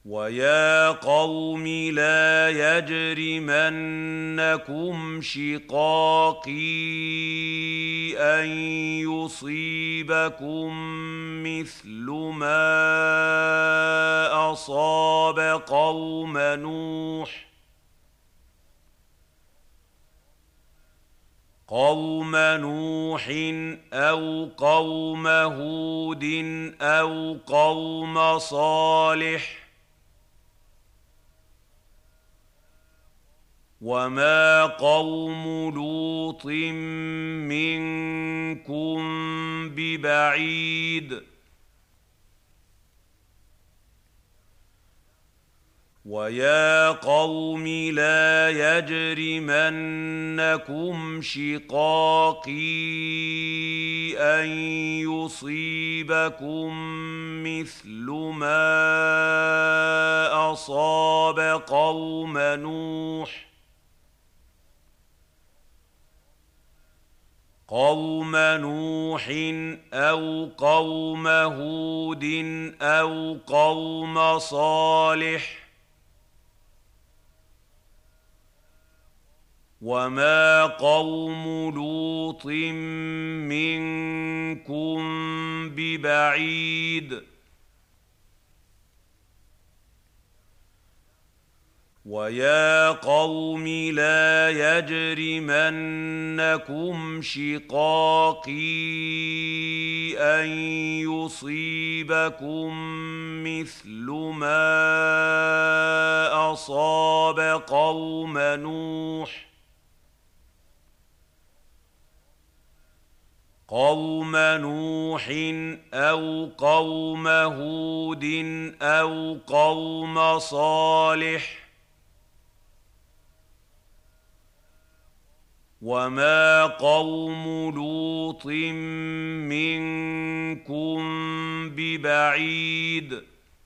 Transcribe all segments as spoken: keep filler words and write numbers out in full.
وَيَا قَوْمِ لَا يَجْرِمَنَّكُمْ شِقَاقِي أَن يُصِيبَكُم مِّثْلُ مَا أَصَابَ قَوْمَ نُوحٍ قوم نوح أو قوم هود أو قوم صالح وما قوم لوط منكم ببعيد وَيَا قَوْمِ لَا يَجْرِمَنَّكُمْ شِقَاقِي أَن يُصِيبَكُم مِّثْلُ مَا أَصَابَ قَوْمَ نُوحٍ قوم نوح أو قوم هود أو قوم صالح وما قوم لوط منكم ببعيد وَيَا قَوْمِ لَا يَجْرِمَنَّكُمْ شِقَاقِي أَن يُصِيبَكُم مِّثْلُ مَا أَصَابَ قَوْمَ نُوحٍ قوم نوح أو قوم هود أو قوم صالح وما قوم لوط منكم ببعيد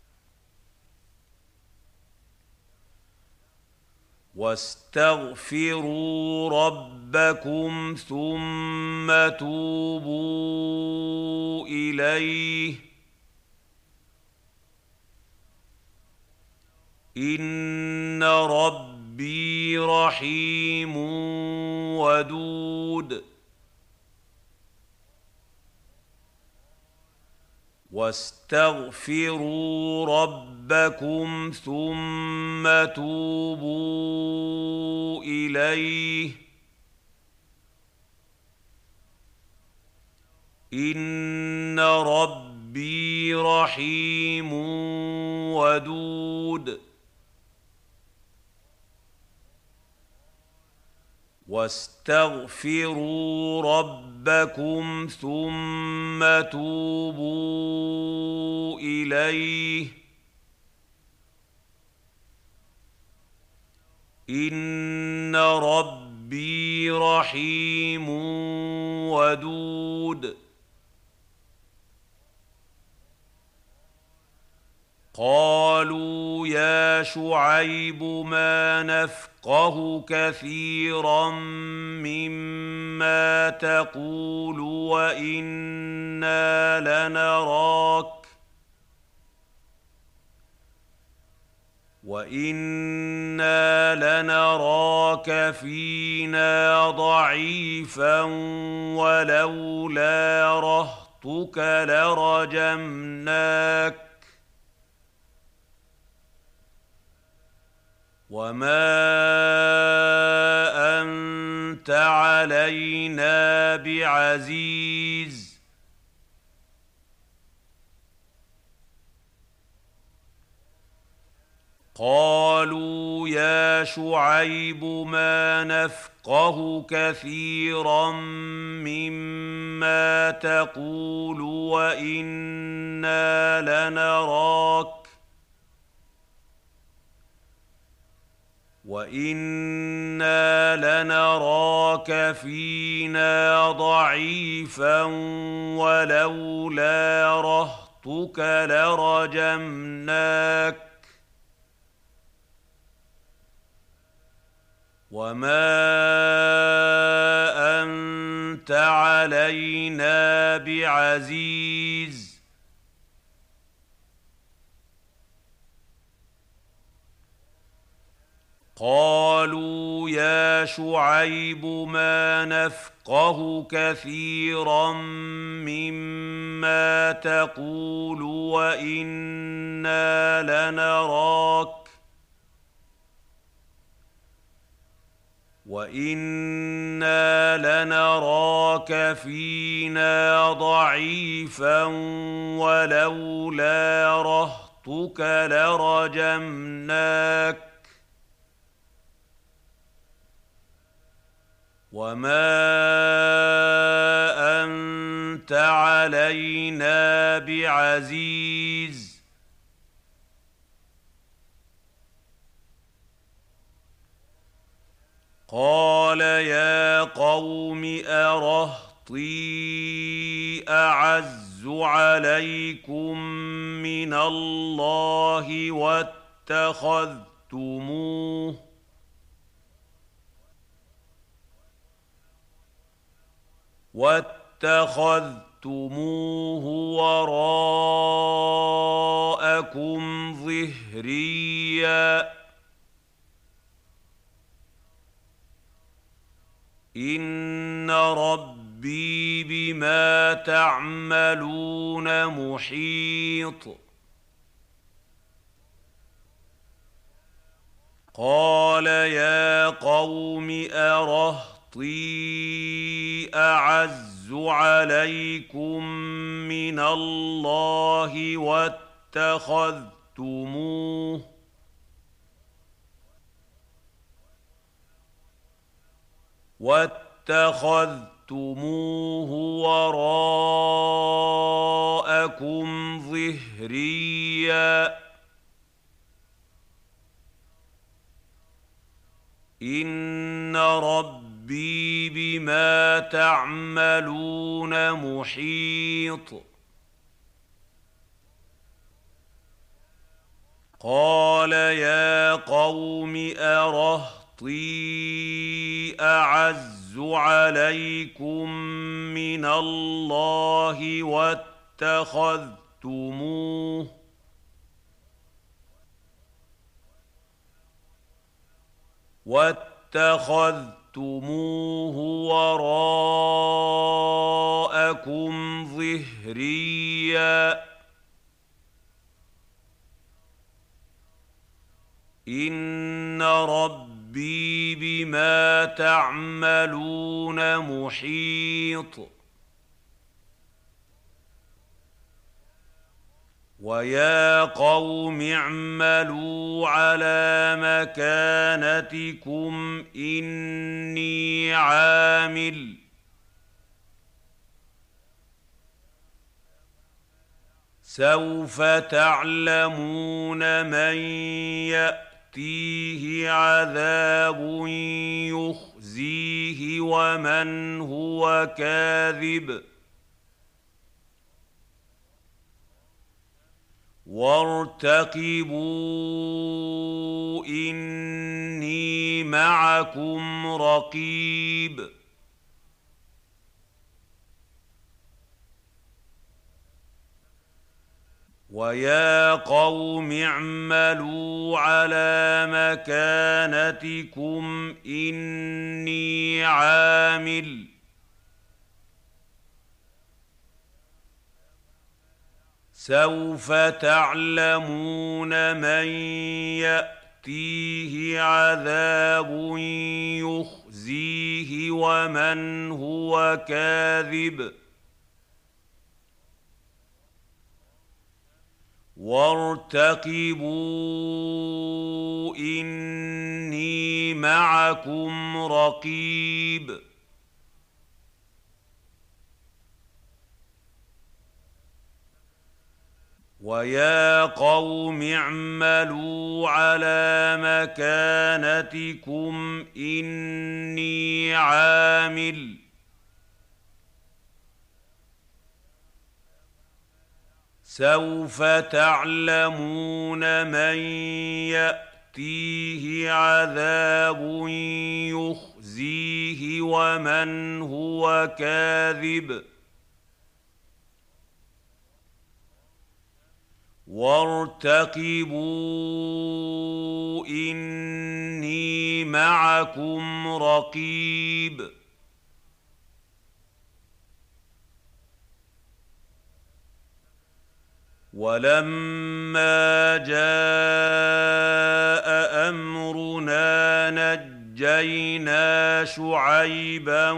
واستغفروا ربكم ثم توبوا إليه إن ربي رحيم ودود واستغفروا ربكم ثم توبوا إليه إن ربي رحيم ودود واستغفروا ربكم ثم توبوا إليه إن ربي رحيم ودود قالوا يا شعيب ما نفقه كثيرا مما تقول وإنا لنراك وإنا لنراك فينا ضعيفا ولولا رهطك لرجمناك وما أنت علينا بعزيز قالوا يا شعيب ما نفقه كثيرا مما تقول وإنا لنراك وإنا لنراك فينا ضعيفا ولولا رهطك لرجمناك وما أنت علينا بعزيز قالوا يا شعيب ما نفقه كثيرا مما تقول وإنا لنراك وإنا لنراك فينا ضعيفا ولولا رهطك لرجمناك وما أنت علينا بعزيز قال يا قوم أرهطي أعز عليكم من الله واتخذتموه واتخذتموه وراءكم ظهريا إن ربي بما تعملون محيط قال يا قوم أرهطي أعز عليكم من الله واتخذتموه واتخذتموه وراءكم ظهريا إن ربي بما تعملون محيط قال يا قوم أرهطي أعز عليكم من الله واتخذتموه واتخذتموه وراءكم ظهريا إن ربي بما تعملون محيط ويا قوم اعملوا على مكانتكم إني عامل سوف تعلمون من يأتيه عذاب يخزيه ومن هو كاذب وارتقبوا إني معكم رقيب ويا قوم اعملوا على مكانتكم إني عامل سوف تعلمون من يأتيه عذاب يخزيه ومن هو كاذب وارتقبوا إني معكم رقيب ويا قوم اعملوا على مكانتكم إني عامل سوف تعلمون من يأتيه عذاب يخزيه ومن هو كاذب وارتقبوا إني معكم رقيب ولما جاء أمرنا نجينا شعيبا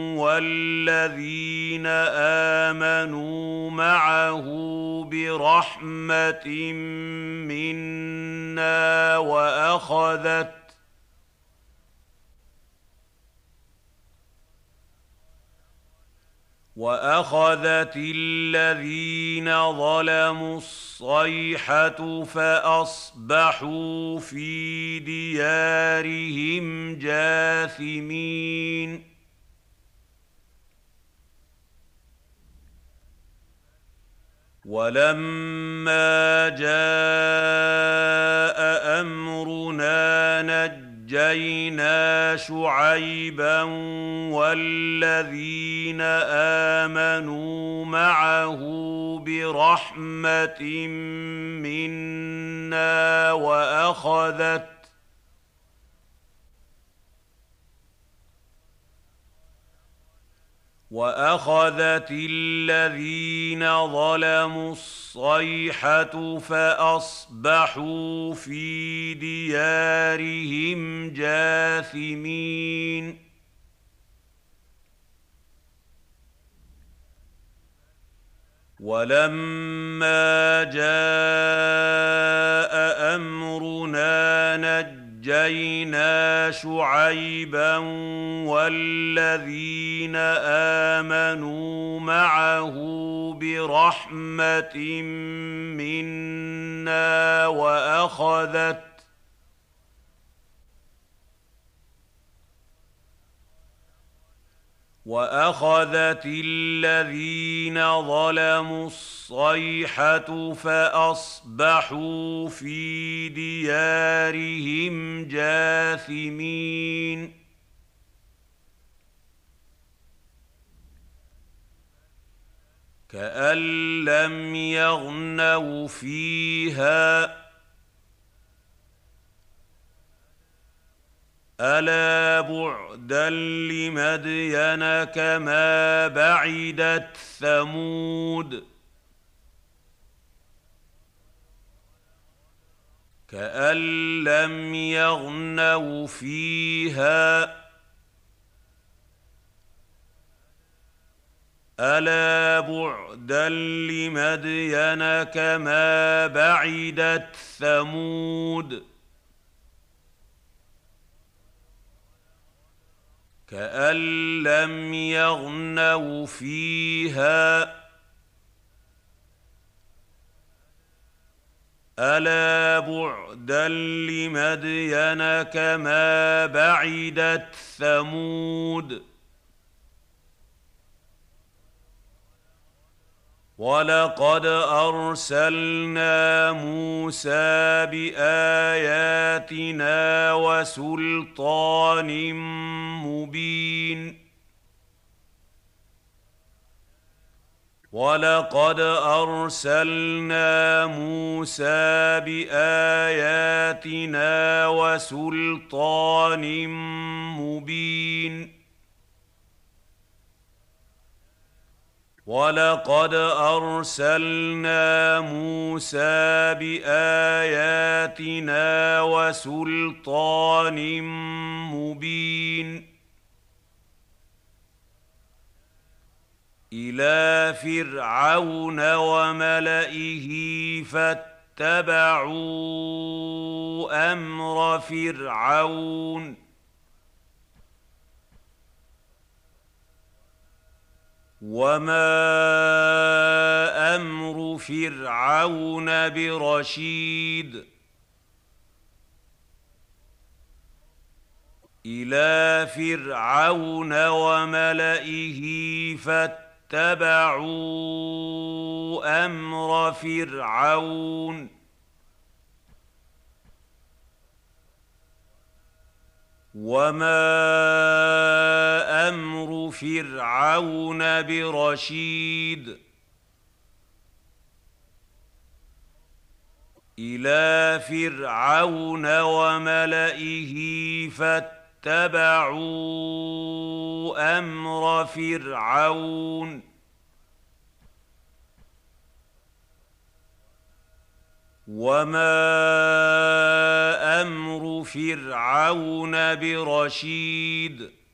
والذين آمنوا معه برحمة منا وأخذت وأخذت الذين ظلموا الصيحة فأصبحوا في ديارهم جاثمين ولما جاء أمرنا نجينا شعيبا والذين آمنوا معه برحمة منا وأخذت وأخذت الذين ظلموا الصيحة فأصبحوا في ديارهم جاثمين ولما جاء أمرنا نجينا شعيبا والذين آمنوا معه برحمة منا وأخذت وأخذت الذين ظلموا الصيحة فأصبحوا في ديارهم جاثمين كأن لم يغنوا فيها ألا بعدا لمدين كما بعدت ثمود كأن لم يغنوا فيها ألا بعدا لمدين كما بعدت ثمود كأن لم يغنوا فيها ألا بعدا لمدين كما بعدت ثمود ولقد أرسلنا موسى بآياتنا وسلطان مبين ولقد أرسلنا موسى بآياتنا وسلطان مبين ولقد أرسلنا موسى بآياتنا وسلطان مبين إلى فرعون وملئه فاتبعوا أمر فرعون وما أمر فرعون برشيد إلى فرعون وملئه فاتبعوا أمر فرعون وما أمر فرعون برشيد إلى فرعون وملئه فاتبعوا أمر فرعون وما أمر فرعون برشيد